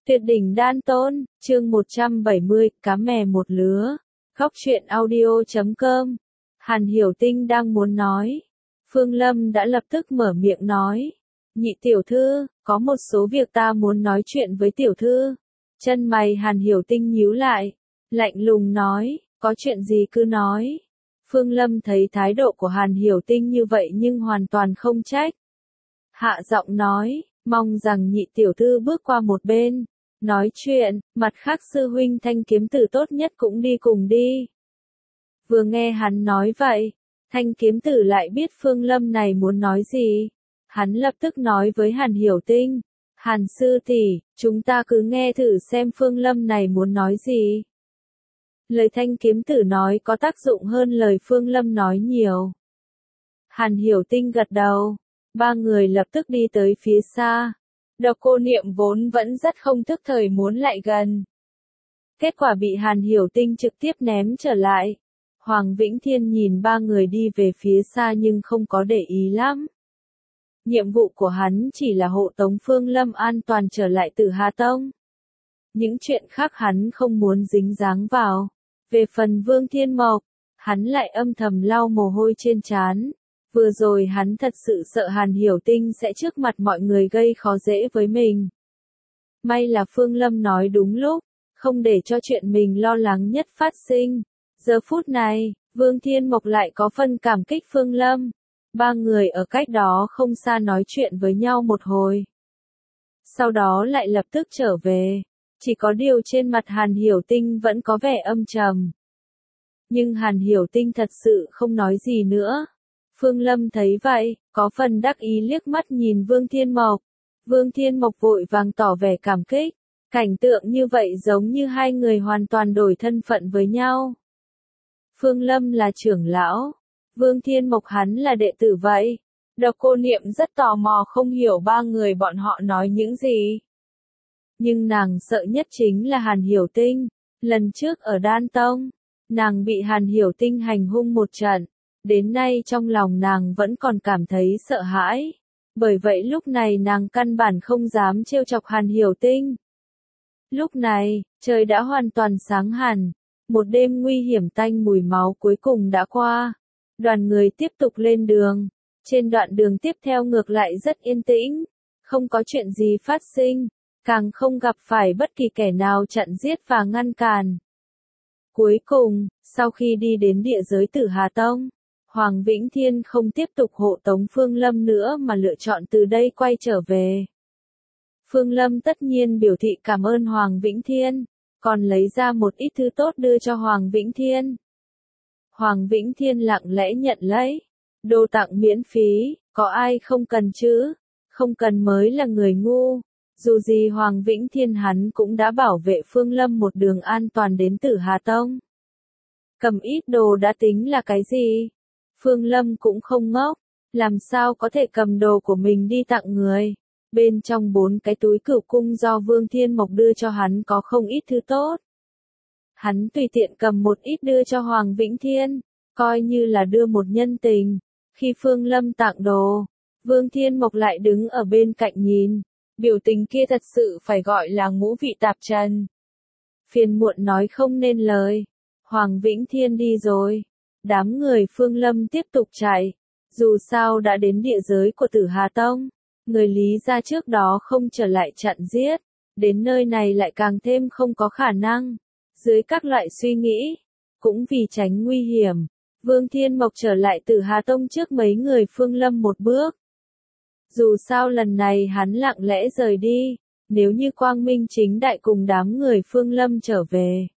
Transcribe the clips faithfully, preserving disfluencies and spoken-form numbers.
Tuyệt đỉnh đan tôn, chương một trăm bảy mươi, cá mè một lứa. Góc truyện audio chấm com. Hàn Hiểu Tinh đang muốn nói. Phương Lâm đã lập tức mở miệng nói. Nhị tiểu thư, có một số việc ta muốn nói chuyện với tiểu thư. Chân mày Hàn Hiểu Tinh nhíu lại. Lạnh lùng nói, có chuyện gì cứ nói. Phương Lâm thấy thái độ của Hàn Hiểu Tinh như vậy nhưng hoàn toàn không trách. Hạ giọng nói, mong rằng nhị tiểu thư bước qua một bên. Nói chuyện, mặt khác sư huynh Thanh Kiếm Tử tốt nhất cũng đi cùng đi. Vừa nghe hắn nói vậy, Thanh Kiếm Tử lại biết Phương Lâm này muốn nói gì. Hắn lập tức nói với Hàn Hiểu Tinh, Hàn sư tỷ, chúng ta cứ nghe thử xem Phương Lâm này muốn nói gì. Lời Thanh Kiếm Tử nói có tác dụng hơn lời Phương Lâm nói nhiều. Hàn Hiểu Tinh gật đầu, ba người lập tức đi tới phía xa. Độc Cô Niệm vốn vẫn rất không thức thời muốn lại gần. Kết quả bị Hàn Hiểu Tinh trực tiếp ném trở lại. Hoàng Vĩnh Thiên nhìn ba người đi về phía xa nhưng không có để ý lắm. Nhiệm vụ của hắn chỉ là hộ tống Phương Lâm an toàn trở lại Tử Hà Tông. Những chuyện khác hắn không muốn dính dáng vào. Về phần Vương Thiên Mộc, hắn lại âm thầm lau mồ hôi trên trán. Vừa rồi hắn thật sự sợ Hàn Hiểu Tinh sẽ trước mặt mọi người gây khó dễ với mình. May là Phương Lâm nói đúng lúc, không để cho chuyện mình lo lắng nhất phát sinh. Giờ phút này, Vương Thiên Mộc lại có phần cảm kích Phương Lâm. Ba người ở cách đó không xa nói chuyện với nhau một hồi. Sau đó lại lập tức trở về. Chỉ có điều trên mặt Hàn Hiểu Tinh vẫn có vẻ âm trầm. Nhưng Hàn Hiểu Tinh thật sự không nói gì nữa. Phương Lâm thấy vậy, có phần đắc ý liếc mắt nhìn Vương Thiên Mộc. Vương Thiên Mộc vội vàng tỏ vẻ cảm kích. Cảnh tượng như vậy giống như hai người hoàn toàn đổi thân phận với nhau. Phương Lâm là trưởng lão, Vương Thiên Mộc hắn là đệ tử vậy. Độc Cô Niệm rất tò mò không hiểu ba người bọn họ nói những gì. Nhưng nàng sợ nhất chính là Hàn Hiểu Tinh. Lần trước ở Đan Tông, nàng bị Hàn Hiểu Tinh hành hung một trận. Đến nay trong lòng nàng vẫn còn cảm thấy sợ hãi. Bởi vậy lúc này nàng căn bản không dám trêu chọc Hàn Hiểu Tinh. Lúc này, trời đã hoàn toàn sáng hẳn. Một đêm nguy hiểm tanh mùi máu cuối cùng đã qua. Đoàn người tiếp tục lên đường. Trên đoạn đường tiếp theo ngược lại rất yên tĩnh. Không có chuyện gì phát sinh. Càng không gặp phải bất kỳ kẻ nào chặn giết và ngăn cản. Cuối cùng, sau khi đi đến địa giới Tử Hà Tông, Hoàng Vĩnh Thiên không tiếp tục hộ tống Phương Lâm nữa mà lựa chọn từ đây quay trở về. Phương Lâm tất nhiên biểu thị cảm ơn Hoàng Vĩnh Thiên, còn lấy ra một ít thứ tốt đưa cho Hoàng Vĩnh Thiên. Hoàng Vĩnh Thiên lặng lẽ nhận lấy. Đồ tặng miễn phí, có ai không cần chứ? Không cần mới là người ngu. Dù gì Hoàng Vĩnh Thiên hắn cũng đã bảo vệ Phương Lâm một đường an toàn đến Tử Hà Tông. Cầm ít đồ đã tính là cái gì? Phương Lâm cũng không ngốc, làm sao có thể cầm đồ của mình đi tặng người. Bên trong bốn cái túi cửu cung do Vương Thiên Mộc đưa cho hắn có không ít thứ tốt. Hắn tùy tiện cầm một ít đưa cho Hoàng Vĩnh Thiên, coi như là đưa một nhân tình. Khi Phương Lâm tặng đồ, Vương Thiên Mộc lại đứng ở bên cạnh nhìn. Biểu tình kia thật sự phải gọi là ngũ vị tạp trần. Phiền muộn nói không nên lời. Hoàng Vĩnh Thiên đi rồi. Đám người Phương Lâm tiếp tục chạy. Dù sao đã đến địa giới của Tử Hà Tông. Người Lý gia trước đó không trở lại chặn giết. Đến nơi này lại càng thêm không có khả năng. Dưới các loại suy nghĩ. Cũng vì tránh nguy hiểm. Vương Thiên Mộc trở lại Tử Hà Tông trước mấy người Phương Lâm một bước. Dù sao lần này hắn lặng lẽ rời đi. Nếu như quang minh chính đại cùng đám người Phương Lâm trở về,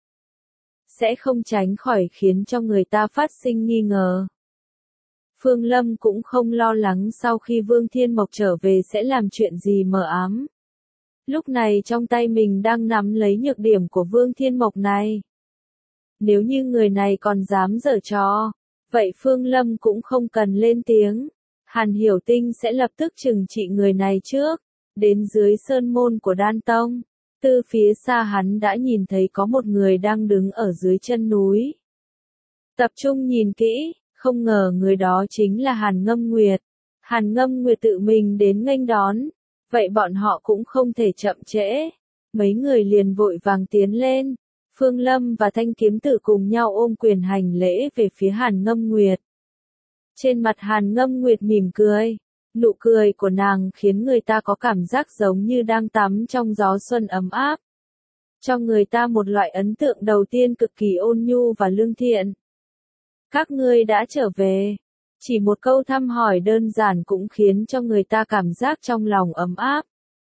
sẽ không tránh khỏi khiến cho người ta phát sinh nghi ngờ. Phương Lâm cũng không lo lắng sau khi Vương Thiên Mộc trở về sẽ làm chuyện gì mờ ám. Lúc này trong tay mình đang nắm lấy nhược điểm của Vương Thiên Mộc này. Nếu như người này còn dám giở trò, vậy Phương Lâm cũng không cần lên tiếng. Hàn Hiểu Tinh sẽ lập tức trừng trị người này trước. Đến dưới sơn môn của Đan Tông, từ phía xa hắn đã nhìn thấy có một người đang đứng ở dưới chân núi. Tập trung nhìn kỹ, không ngờ người đó chính là Hàn Ngâm Nguyệt. Hàn Ngâm Nguyệt tự mình đến nghênh đón, vậy bọn họ cũng không thể chậm trễ. Mấy người liền vội vàng tiến lên. Phương Lâm và Thanh Kiếm Tử cùng nhau ôm quyền hành lễ về phía Hàn Ngâm Nguyệt. Trên mặt Hàn Ngâm Nguyệt mỉm cười. Nụ cười của nàng khiến người ta có cảm giác giống như đang tắm trong gió xuân ấm áp. Cho người ta một loại ấn tượng đầu tiên cực kỳ ôn nhu và lương thiện. Các ngươi đã trở về. Chỉ một câu thăm hỏi đơn giản cũng khiến cho người ta cảm giác trong lòng ấm áp.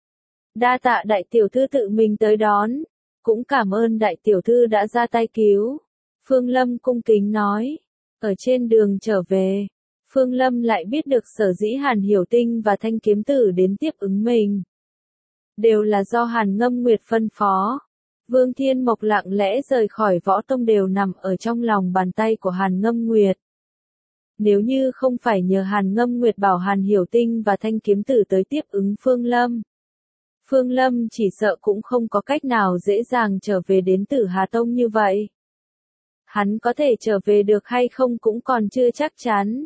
Đa tạ đại tiểu thư tự mình tới đón. Cũng cảm ơn đại tiểu thư đã ra tay cứu. Phương Lâm cung kính nói. Ở trên đường trở về, Phương Lâm lại biết được sở dĩ Hàn Hiểu Tinh và Thanh Kiếm Tử đến tiếp ứng mình. Đều là do Hàn Ngâm Nguyệt phân phó. Vương Thiên Mộc lặng lẽ rời khỏi võ tông đều nằm ở trong lòng bàn tay của Hàn Ngâm Nguyệt. Nếu như không phải nhờ Hàn Ngâm Nguyệt bảo Hàn Hiểu Tinh và Thanh Kiếm Tử tới tiếp ứng Phương Lâm, Phương Lâm chỉ sợ cũng không có cách nào dễ dàng trở về đến Tử Hà Tông như vậy. Hắn có thể trở về được hay không cũng còn chưa chắc chắn.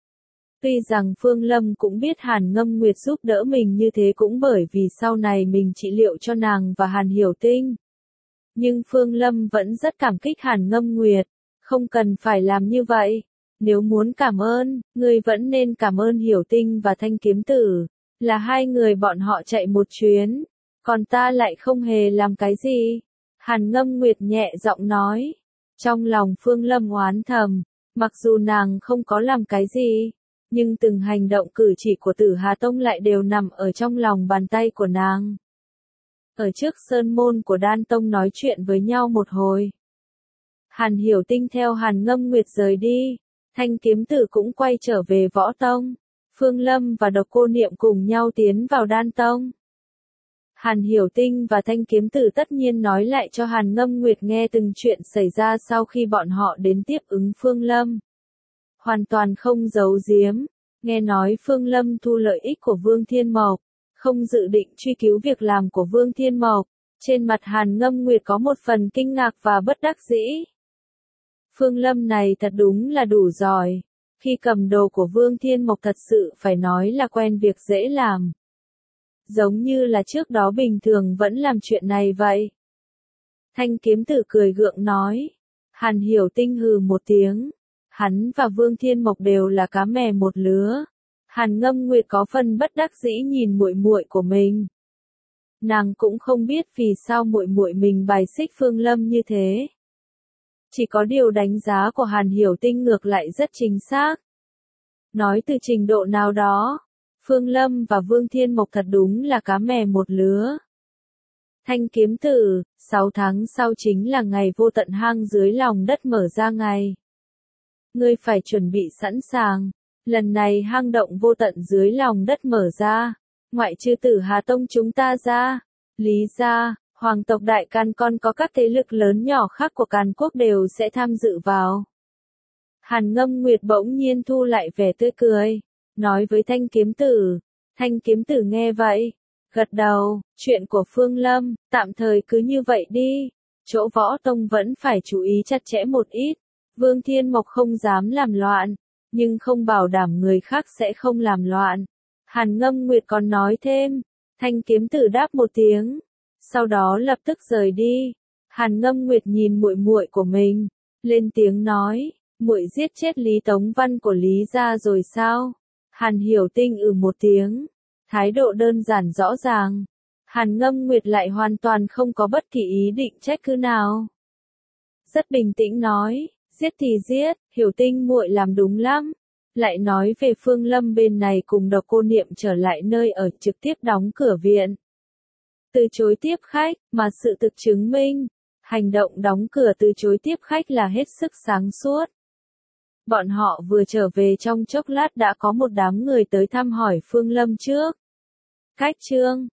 Tuy rằng Phương Lâm cũng biết Hàn Ngâm Nguyệt giúp đỡ mình như thế cũng bởi vì sau này mình trị liệu cho nàng và Hàn Hiểu Tinh. Nhưng Phương Lâm vẫn rất cảm kích Hàn Ngâm Nguyệt, không cần phải làm như vậy. Nếu muốn cảm ơn, ngươi vẫn nên cảm ơn Hiểu Tinh và Thanh Kiếm Tử, là hai người bọn họ chạy một chuyến, còn ta lại không hề làm cái gì. Hàn Ngâm Nguyệt nhẹ giọng nói, trong lòng Phương Lâm oán thầm, mặc dù nàng không có làm cái gì, nhưng từng hành động cử chỉ của Tử Hà Tông lại đều nằm ở trong lòng bàn tay của nàng. Ở trước sơn môn của Đan Tông nói chuyện với nhau một hồi. Hàn Hiểu Tinh theo Hàn Ngâm Nguyệt rời đi, Thanh Kiếm Tử cũng quay trở về võ tông. Phương Lâm và Độc Cô Niệm cùng nhau tiến vào Đan Tông. Hàn Hiểu Tinh và Thanh Kiếm Tử tất nhiên nói lại cho Hàn Ngâm Nguyệt nghe từng chuyện xảy ra sau khi bọn họ đến tiếp ứng Phương Lâm. Hoàn toàn không giấu giếm, nghe nói Phương Lâm thu lợi ích của Vương Thiên Mộc, không dự định truy cứu việc làm của Vương Thiên Mộc. Trên mặt Hàn Ngâm Nguyệt có một phần kinh ngạc và bất đắc dĩ. Phương Lâm này thật đúng là đủ giỏi. Khi cầm đồ của Vương Thiên Mộc thật sự phải nói là quen việc dễ làm. Giống như là trước đó bình thường vẫn làm chuyện này vậy. Thanh Kiếm Tử cười gượng nói. Hàn Hiểu Tinh hừ một tiếng. Hắn và Vương Thiên Mộc đều là cá mè một lứa. Hàn Ngâm Nguyệt có phần bất đắc dĩ nhìn muội muội của mình. Nàng cũng không biết vì sao muội muội mình bài xích Phương Lâm như thế. Chỉ có điều đánh giá của Hàn Hiểu Tinh ngược lại rất chính xác. Nói từ trình độ nào đó, Phương Lâm và Vương Thiên Mộc thật đúng là cá mè một lứa. Thanh Kiếm Tử, sáu tháng sau chính là ngày vô tận hang dưới lòng đất mở ra ngày. Ngươi phải chuẩn bị sẵn sàng, lần này hang động vô tận dưới lòng đất mở ra, ngoại trừ Tử Hà Tông chúng ta ra, Lý gia, Hoàng tộc Đại Càn còn có các thế lực lớn nhỏ khác của Càn Quốc đều sẽ tham dự vào. Hàn Ngâm Nguyệt bỗng nhiên thu lại vẻ tươi cười, nói với Thanh Kiếm Tử. Thanh Kiếm Tử nghe vậy, gật đầu, chuyện của Phương Lâm, tạm thời cứ như vậy đi, chỗ võ tông vẫn phải chú ý chặt chẽ một ít. Vương Thiên Mộc không dám làm loạn, nhưng không bảo đảm người khác sẽ không làm loạn. Hàn Ngâm Nguyệt còn nói thêm, Thanh Kiếm Tử đáp một tiếng, sau đó lập tức rời đi. Hàn Ngâm Nguyệt nhìn muội muội của mình, lên tiếng nói, muội giết chết Lý Tống Văn của Lý gia rồi sao? Hàn Hiểu Tinh ừ một tiếng, thái độ đơn giản rõ ràng. Hàn Ngâm Nguyệt lại hoàn toàn không có bất kỳ ý định trách cứ nào. Rất bình tĩnh nói, giết thì giết, Hiểu Tinh muội làm đúng lắm. Lại nói về Phương Lâm bên này cùng Độc Cô Niệm trở lại nơi ở trực tiếp đóng cửa viện. Từ chối tiếp khách, mà sự thực chứng minh, hành động đóng cửa từ chối tiếp khách là hết sức sáng suốt. Bọn họ vừa trở về trong chốc lát đã có một đám người tới thăm hỏi Phương Lâm trước. Cách chương